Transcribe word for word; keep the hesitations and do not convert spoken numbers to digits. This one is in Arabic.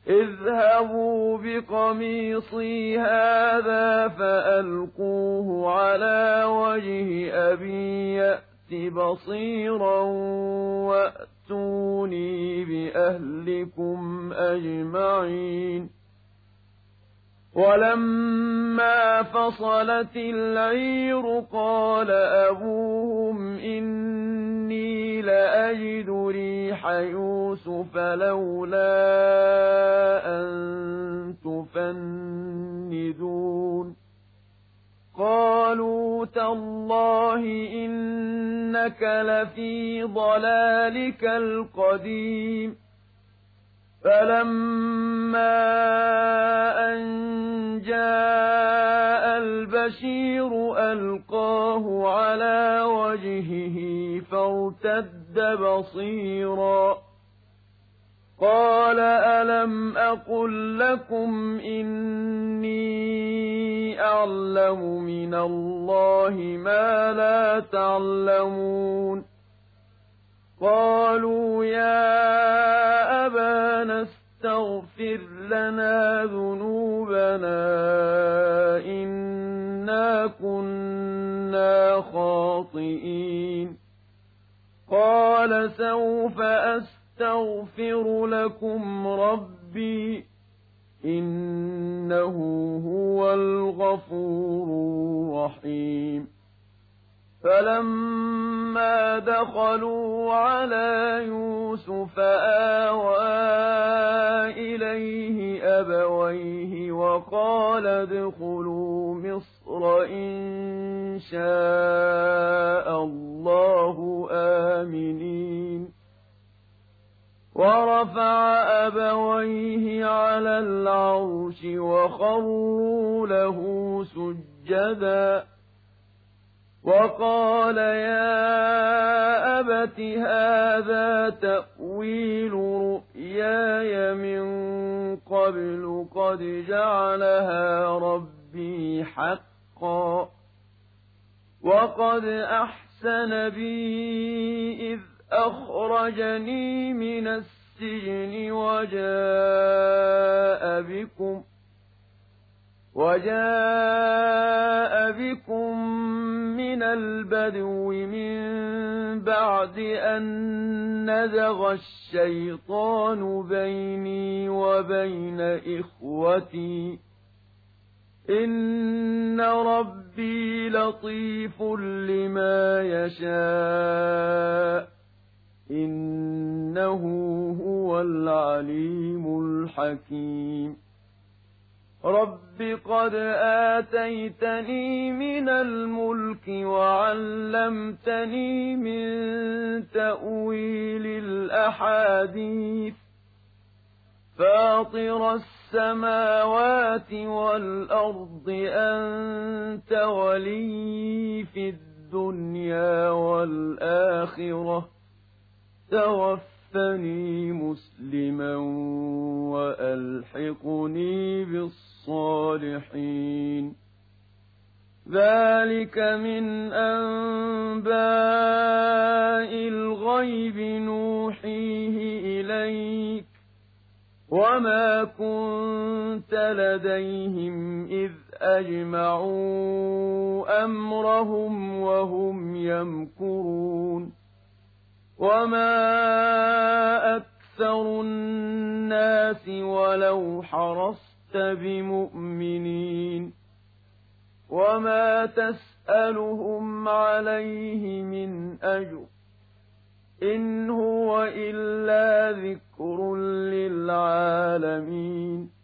اذهبوا بقميصي هذا فألقوه على وجه أبي يأت بصيرا وأتوني بأهلكم أجمعين ولما فصلت العير قال أبوهم إني لأجد ريح يوسف لولا أن تفندون قالوا تالله إنك لفي ضلالك القديم فلما أن جاء البشير ألقاه على وجهه فارتد بصيرا قال ألم أقل لكم إني أعلم من الله ما لا تعلمون قالوا يا أبانا استغفر لنا ذنوبنا إنا كنا خاطئين قال سوف أستغفر لكم ربي إنه هو الغفور الرحيم فلما دخلوا على يوسف آوى إليه أبويه وقال ادخلوا مصر إن شاء الله آمنين ورفع أبويه على العرش وخروا له سجدا وقال يا أبت هذا تأويل رؤياي من قبل قد جعلها ربي حقا وقد أحسن بي إذ أخرجني من السجن وجاء بكم وجاء بكم من البدو من بعد أن نزغ الشيطان بيني وبين إخوتي إن ربي لطيف لما يشاء إنه هو العليم الحكيم رب قد آتيتني من الملك وعلمتني من تأويل الأحاديث فاطر السماوات والأرض أنت ولي في الدنيا والآخرة توفني مسلما وألحقني بالصالحين ذلك من أنباء الغيب نوحيه إليك وما كنت لديهم إذ أجمعوا أمرهم وهم يمكرون وما أكثر الناس ولو حرصت بمؤمنين وما تسألهم عليه من أجر إن هو إلا ذكر للعالمين